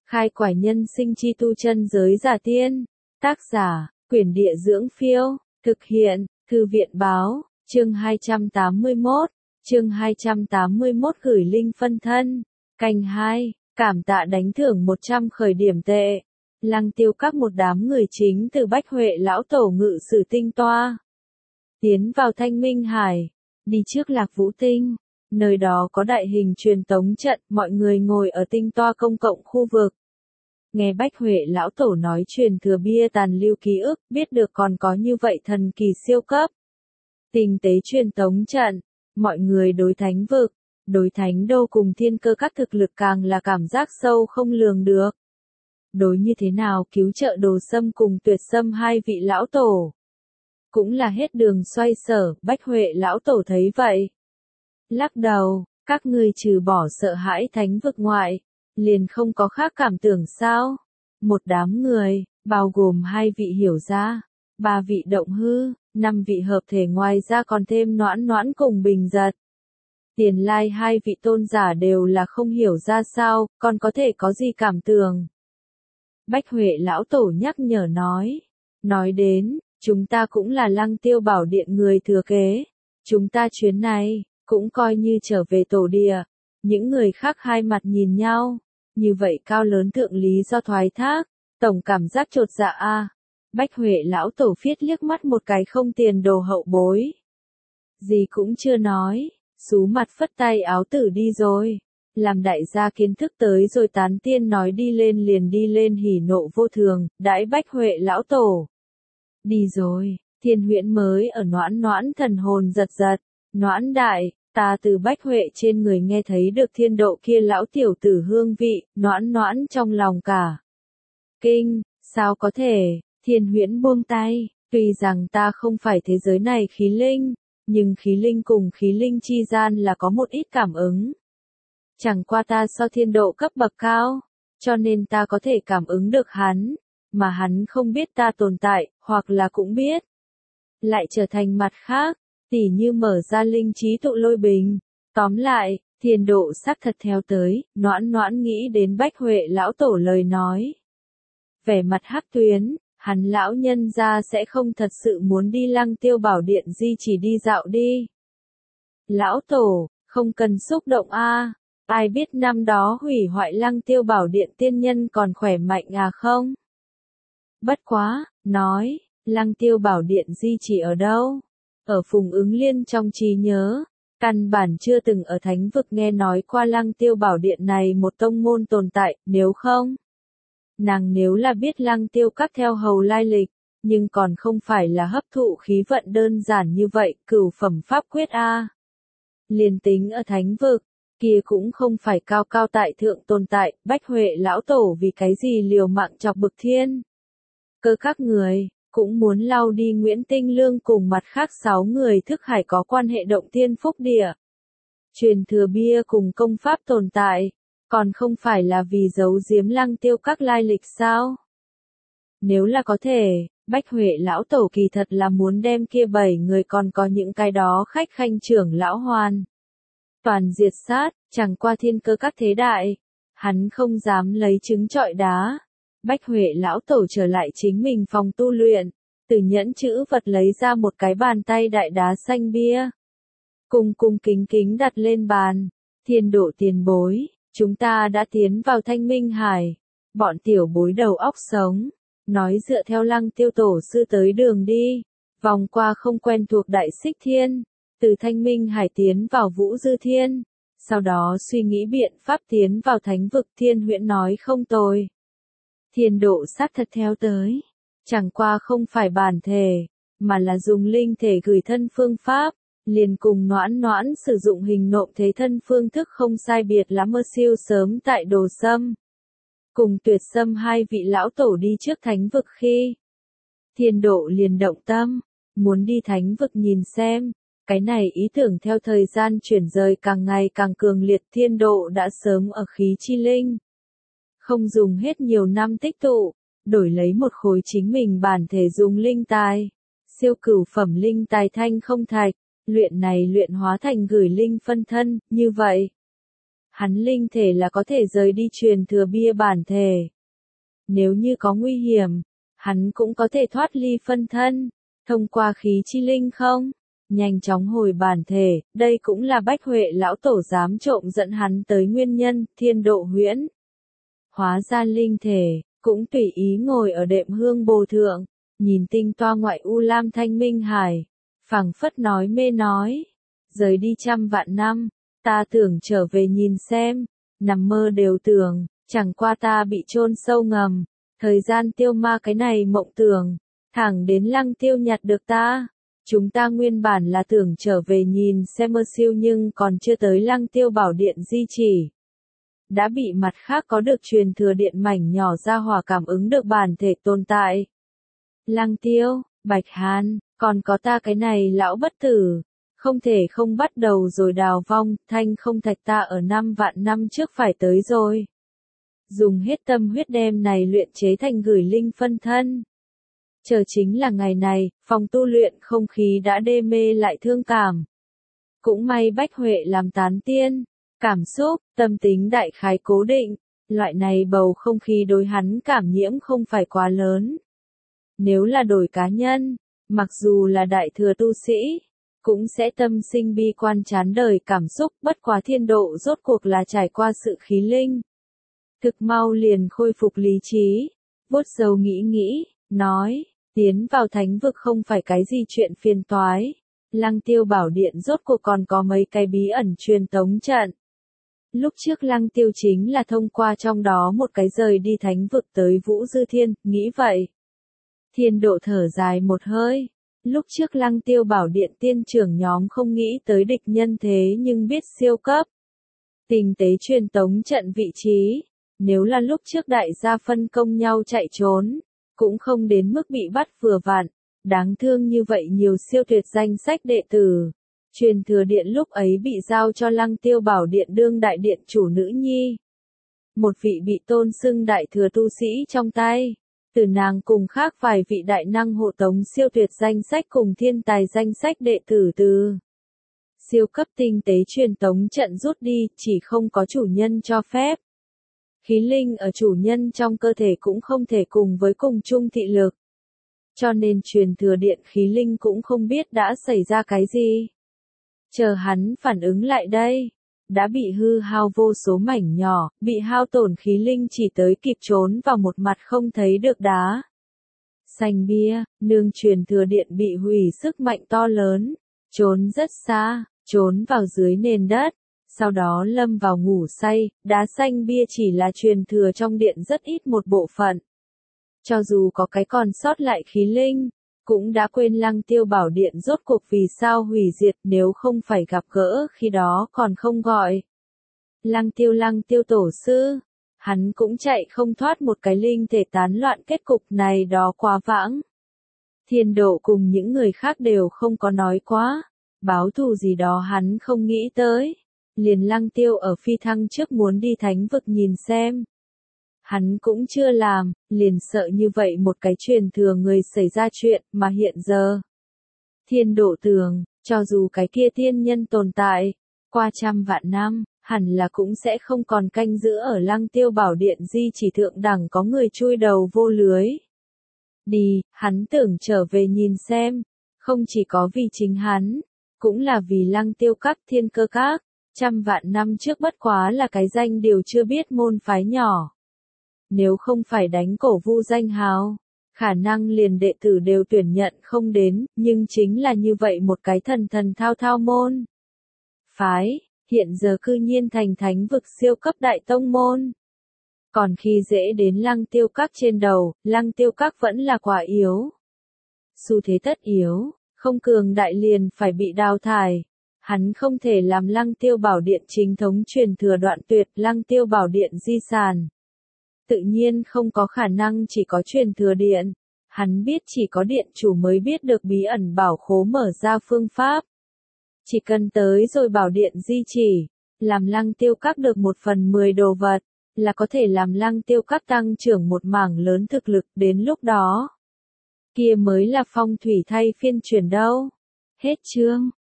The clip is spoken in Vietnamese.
Khai quải nhân sinh chi tu chân giới giả tiên. Tác giả, Quyển Địa Dưỡng Phiêu. Thực hiện, Thư viện Báo. Chương 281. Chương 281 gửi linh phân thân. Canh 2. Cảm tạ đánh thưởng 100 khởi điểm tệ. Lăng Tiêu Các một đám người chính từ Bách Huệ lão tổ ngự sử tinh toa. Tiến vào Thanh Minh Hải. Đi trước Lạc Vũ Tinh. Nơi đó có đại hình truyền tống trận, mọi người ngồi ở tinh toa công cộng khu vực. Nghe Bách Huệ lão tổ nói truyền thừa bia tàn lưu ký ức, biết được còn có như vậy thần kỳ siêu cấp. Tinh tế truyền tống trận, mọi người đối thánh vực, đối thánh đô cùng thiên cơ các thực lực càng là cảm giác sâu không lường được. Đối như thế nào cứu trợ Đồ Sâm cùng Tuyệt Sâm hai vị lão tổ. Cũng là hết đường xoay sở, Bách Huệ lão tổ thấy vậy. Lắc đầu, các ngươi trừ bỏ sợ hãi thánh vực ngoại, liền không có khác cảm tưởng sao? Một đám người, bao gồm 2 vị hiểu ra, 3 vị động hư, 5 vị hợp thể, ngoài ra còn thêm Noãn Noãn cùng Bình Giật. Tiền lai 2 vị tôn giả đều là không hiểu ra sao, còn có thể có gì cảm tưởng. Bách Huệ lão tổ nhắc nhở nói đến, chúng ta cũng là Lăng Tiêu Bảo Điện người thừa kế, chúng ta chuyến này, cũng coi như trở về tổ địa. Những người khác hai mặt nhìn nhau, như vậy cao lớn thượng lý do thoái thác, tổng cảm giác chột dạ a. Bách Huệ lão tổ phiết liếc mắt một cái không tiền đồ hậu bối. Gì cũng chưa nói, xú mặt phất tay áo tử đi rồi. Làm đại gia kiến thức tới rồi tán tiên nói đi lên liền đi lên hỉ nộ vô thường, đãi Bách Huệ lão tổ. Đi rồi, Thiên Huyễn mới ở Noãn Noãn thần hồn giật giật, Noãn đại. Ta từ Bách Huệ trên người nghe thấy được thiên độ kia lão tiểu tử hương vị, Noãn Noãn trong lòng cả. Kinh, sao có thể, Thiên Huyễn buông tay, tuy rằng ta không phải thế giới này khí linh, nhưng khí linh cùng khí linh chi gian là có một ít cảm ứng. Chẳng qua ta so thiên độ cấp bậc cao, cho nên ta có thể cảm ứng được hắn, mà hắn không biết ta tồn tại, hoặc là cũng biết. Lại trở thành mặt khác. Tỉ như mở ra linh trí tụ lôi bình. Tóm lại, thiên độ xác thật theo tới, Noãn Noãn nghĩ đến Bách Huệ lão tổ lời nói. Vẻ mặt hắc tuyến, hắn lão nhân ra sẽ không thật sự muốn đi Lăng Tiêu Bảo Điện di chỉ đi dạo đi. Lão tổ, không cần xúc động a, ai biết năm đó hủy hoại Lăng Tiêu Bảo Điện tiên nhân còn khỏe mạnh à không? Bất quá, nói, Lăng Tiêu Bảo Điện di chỉ ở đâu? Ở Phùng Ứng Liên trong trí nhớ, căn bản chưa từng ở thánh vực nghe nói qua Lăng Tiêu Bảo Điện này một tông môn tồn tại, nếu không. Nàng nếu là biết Lăng Tiêu Các theo hầu lai lịch, nhưng còn không phải là hấp thụ khí vận đơn giản như vậy, cửu phẩm pháp quyết a. Liền tính ở thánh vực, kia cũng không phải cao cao tại thượng tồn tại, Bách Huệ lão tổ vì cái gì liều mạng chọc bực thiên. Cơ các người. Cũng muốn lau đi Nguyễn Tinh Lương cùng mặt khác 6 người thức hải có quan hệ động thiên phúc địa. Truyền thừa bia cùng công pháp tồn tại, còn không phải là vì giấu giếm Lăng Tiêu Các lai lịch sao? Nếu là có thể, Bách Huệ lão tổ kỳ thật là muốn đem kia 7 người còn có những cái đó khách khanh trưởng lão hoàn. Toàn diệt sát, chẳng qua thiên cơ các thế đại, hắn không dám lấy trứng trọi đá. Bách Huệ lão tổ trở lại chính mình phòng tu luyện, từ nhẫn chữ vật lấy ra một cái bàn tay đại đá xanh bia. Cung kính kính đặt lên bàn, thiên độ tiền bối, chúng ta đã tiến vào Thanh Minh Hải. Bọn tiểu bối đầu óc sống, nói dựa theo Lăng Tiêu tổ sư tới đường đi, vòng qua không quen thuộc Đại Xích Thiên, từ Thanh Minh Hải tiến vào Vũ Dư Thiên, sau đó suy nghĩ biện pháp tiến vào thánh vực. Thiên Huyễn nói không tồi. Thiên độ sát thật theo tới, chẳng qua không phải bản thể, mà là dùng linh thể gửi thân phương pháp, liền cùng Noãn Noãn sử dụng hình nộm thế thân phương thức không sai biệt lắm mơ siêu sớm tại Đồ Sâm. Cùng Tuyệt Sâm hai vị lão tổ đi trước thánh vực khi. Thiên độ liền động tâm, muốn đi thánh vực nhìn xem, cái này ý tưởng theo thời gian chuyển rời càng ngày càng cường liệt. Thiên độ đã sớm ở khí chi linh. Không dùng hết nhiều năm tích tụ, đổi lấy một khối chính mình bản thể dùng linh tài. Siêu cửu phẩm linh tài thanh không thạch, luyện này luyện hóa thành gửi linh phân thân, như vậy. Hắn linh thể là có thể rời đi truyền thừa bia bản thể. Nếu như có nguy hiểm, hắn cũng có thể thoát ly phân thân, thông qua khí chi linh không, nhanh chóng hồi bản thể, đây cũng là Bách Huệ lão tổ dám trộm dẫn hắn tới nguyên nhân, Thiên Độ huyễn. Hóa ra linh thể, cũng tùy ý ngồi ở đệm hương bồ thượng, nhìn tinh toa ngoại u lam thanh minh hải, phảng phất nói mê nói, rời đi trăm vạn năm, ta tưởng trở về nhìn xem, nằm mơ đều tưởng, chẳng qua ta bị chôn sâu ngầm, thời gian tiêu ma cái này mộng tưởng, thẳng đến Lăng Tiêu nhặt được ta. Chúng ta nguyên bản là tưởng trở về nhìn xem mơ siêu nhưng còn chưa tới Lăng Tiêu bảo điện di chỉ. Đã bị mặt khác có được truyền thừa điện mảnh nhỏ ra hỏa cảm ứng được bản thể tồn tại. Lăng Tiêu, Bạch Hàn, còn có ta cái này lão bất tử, không thể không bắt đầu rồi đào vong, thanh không thạch ta ở 5 vạn năm trước phải tới rồi. Dùng hết tâm huyết đem này luyện chế thành gửi linh phân thân. Chờ chính là ngày này, phòng tu luyện không khí đã đê mê lại thương cảm. Cũng may Bách Huệ làm tán tiên, cảm xúc, tâm tính đại khái cố định, loại này bầu không khí đối hắn cảm nhiễm không phải quá lớn. Nếu là đổi cá nhân, mặc dù là đại thừa tu sĩ, cũng sẽ tâm sinh bi quan chán đời cảm xúc, bất quá Thiên Độ rốt cuộc là trải qua sự khí linh. Thực mau liền khôi phục lý trí, vuốt râu nghĩ, nói, tiến vào thánh vực không phải cái gì chuyện phiền toái. Lăng Tiêu bảo điện rốt cuộc còn có mấy cái bí ẩn truyền tống trận. Lúc trước Lăng Tiêu chính là thông qua trong đó một cái rời đi thánh vực tới Vũ Dư Thiên, nghĩ vậy. Thiên Độ thở dài một hơi. Lúc trước Lăng Tiêu bảo điện tiên trưởng nhóm không nghĩ tới địch nhân thế nhưng biết siêu cấp. Tinh tế truyền tống trận vị trí. Nếu là lúc trước đại gia phân công nhau chạy trốn, cũng không đến mức bị bắt vừa vặn. Đáng thương như vậy nhiều siêu tuyệt danh sách đệ tử. Truyền thừa điện lúc ấy bị giao cho Lăng Tiêu bảo điện đương đại điện chủ nữ nhi. Một vị bị tôn xưng đại thừa tu sĩ trong tay. Từ nàng cùng khác vài vị đại năng hộ tống siêu tuyệt danh sách cùng thiên tài danh sách đệ tử từ. Siêu cấp tinh tế truyền tống trận rút đi, chỉ không có chủ nhân cho phép. Khí linh ở chủ nhân trong cơ thể cũng không thể cùng với cùng chung thị lực. Cho nên truyền thừa điện khí linh cũng không biết đã xảy ra cái gì. Chờ hắn phản ứng lại đây, đã bị hư hao vô số mảnh nhỏ, bị hao tổn khí linh chỉ tới kịp trốn vào một mặt không thấy được đá. Xanh bia, nương truyền thừa điện bị hủy sức mạnh to lớn, trốn rất xa, trốn vào dưới nền đất, sau đó lâm vào ngủ say, đá xanh bia chỉ là truyền thừa trong điện rất ít một bộ phận. Cho dù có cái còn sót lại khí linh, cũng đã quên Lăng Tiêu bảo điện rốt cuộc vì sao hủy diệt nếu không phải gặp gỡ khi đó còn không gọi. Lăng Tiêu tổ sư, hắn cũng chạy không thoát một cái linh thể tán loạn kết cục này đó quá vãng. Thiên Độ cùng những người khác đều không có nói quá, báo thù gì đó hắn không nghĩ tới. Liền Lăng Tiêu ở phi thăng trước muốn đi thánh vực nhìn xem. Hắn cũng chưa làm, liền sợ như vậy một cái truyền thừa người xảy ra chuyện mà hiện giờ. Thiên Độ tưởng, cho dù cái kia tiên nhân tồn tại, qua trăm vạn năm, hẳn là cũng sẽ không còn canh giữ ở Lăng Tiêu bảo điện di chỉ thượng đẳng có người chui đầu vô lưới. Đi, hắn tưởng trở về nhìn xem, không chỉ có vì chính hắn, cũng là vì Lăng Tiêu các thiên cơ các, trăm vạn năm trước bất quá là cái danh điều chưa biết môn phái nhỏ. Nếu không phải đánh cổ vu danh hào, khả năng liền đệ tử đều tuyển nhận không đến, nhưng chính là như vậy một cái thần thao môn. Phái, hiện giờ cư nhiên thành thánh vực siêu cấp đại tông môn. Còn khi dễ đến Lăng Tiêu các trên đầu, Lăng Tiêu các vẫn là quả yếu. Xu thế tất yếu, không cường đại liền phải bị đào thải. Hắn không thể làm Lăng Tiêu bảo điện chính thống truyền thừa đoạn tuyệt Lăng Tiêu bảo điện di sản. Tự nhiên không có khả năng chỉ có truyền thừa điện. Hắn biết chỉ có điện chủ mới biết được bí ẩn bảo khố mở ra phương pháp. Chỉ cần tới rồi bảo điện di chỉ, làm Lăng Tiêu các được 1/10 đồ vật, là có thể làm Lăng Tiêu các tăng trưởng một mảng lớn thực lực đến lúc đó. Kia mới là phong thủy thay phiên chuyển đâu. Hết chương.